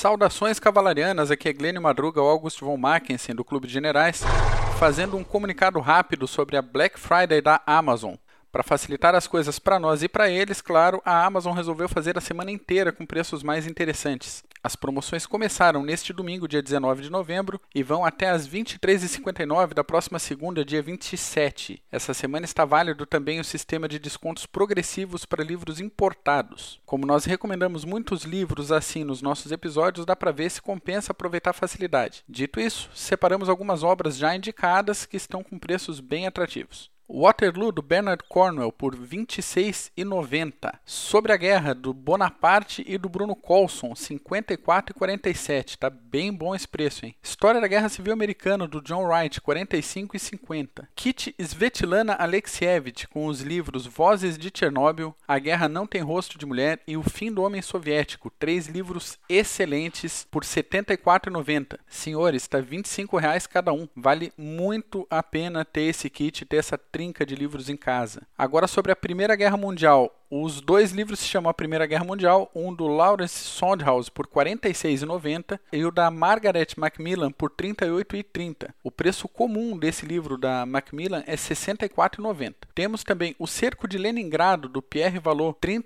Saudações cavalarianas, aqui é Glênio Madruga, o August von Mackensen, do Clube de Generais, fazendo um comunicado rápido sobre a Black Friday da Amazon. Para facilitar as coisas para nós e para eles, claro, a Amazon resolveu fazer a semana inteira com preços mais interessantes. As promoções começaram neste domingo, dia 19 de novembro, e vão até às 23h59 da próxima segunda, dia 27. Essa semana está válido também o sistema de descontos progressivos para livros importados. Como nós recomendamos muitos livros assim nos nossos episódios, dá para ver se compensa aproveitar a facilidade. Dito isso, separamos algumas obras já indicadas que estão com preços bem atrativos. Waterloo, do Bernard Cornwell, por R$ 26,90. Sobre a Guerra, do Bonaparte e do Bruno Colson, R$ 54,47. Tá bem bom esse preço, hein? História da Guerra Civil Americana, do John Wright, R$ 45,50. Kit Svetlana Alexievich, com os livros Vozes de Chernobyl, A Guerra Não Tem Rosto de Mulher e O Fim do Homem Soviético. 3 livros excelentes por R$ 74,90. Senhores, está R$ 25,00 cada um. Vale muito a pena ter esse kit, ter essa trinca de livros em casa. Agora sobre a Primeira Guerra Mundial. Os 2 livros se chamam A Primeira Guerra Mundial, um do Lawrence Sondhaus por R$ 46,90 e o da Margaret Macmillan por R$ 38,30. O preço comum desse livro da Macmillan é R$ 64,90. Temos também O Cerco de Leningrado, do Pierre Vallot, R$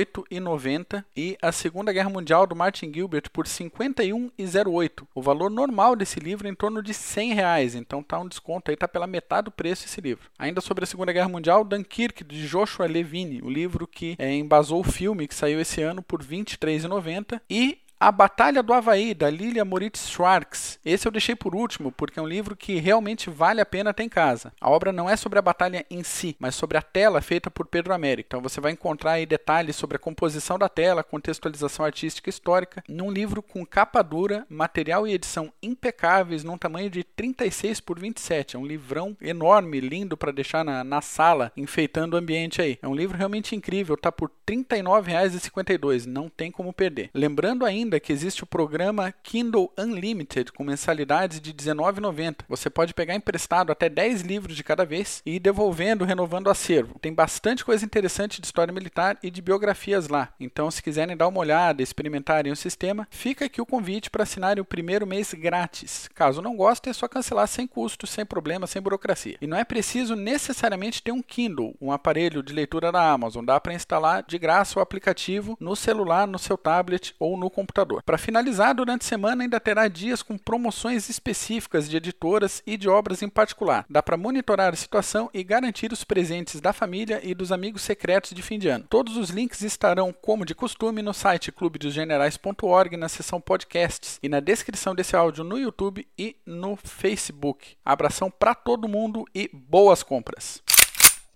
38,90 e A Segunda Guerra Mundial, do Martin Gilbert, por R$ 51,08. O valor normal desse livro é em torno de R$ 100, então tá um desconto aí, tá pela metade do preço esse livro. Ainda sobre a Segunda Guerra Mundial, Dunkirk, de Joshua Levine, o livro que embasou o filme que saiu esse ano por R$ 23,90 e A Batalha do Havaí, da Lilia Moritz Schwartz. Esse eu deixei por último, porque é um livro que realmente vale a pena ter em casa. A obra não é sobre a batalha em si, mas sobre a tela feita por Pedro Américo. Então você vai encontrar aí detalhes sobre a composição da tela, contextualização artística e histórica, num livro com capa dura, material e edição impecáveis, num tamanho de 36 por 27. É um livrão enorme, lindo para deixar na sala, enfeitando o ambiente aí. É um livro realmente incrível, tá por R$ 39,52, não tem como perder. Lembrando ainda que existe o programa Kindle Unlimited com mensalidades de R$ 19,90. Você pode pegar emprestado até 10 livros de cada vez e ir devolvendo, renovando o acervo. Tem bastante coisa interessante de história militar e de biografias lá. Então, se quiserem dar uma olhada, experimentarem o sistema, fica aqui o convite para assinarem o primeiro mês grátis. Caso não gostem, é só cancelar sem custo, sem problema, sem burocracia. E não é preciso necessariamente ter um Kindle, um aparelho de leitura da Amazon. Dá para instalar de graça o aplicativo no celular, no seu tablet ou no computador. Para finalizar, durante a semana ainda terá dias com promoções específicas de editoras e de obras em particular. Dá para monitorar a situação e garantir os presentes da família e dos amigos secretos de fim de ano. Todos os links estarão, como de costume, no site clubedosgenerais.org, na seção podcasts e na descrição desse áudio no YouTube e no Facebook. Abração para todo mundo e boas compras!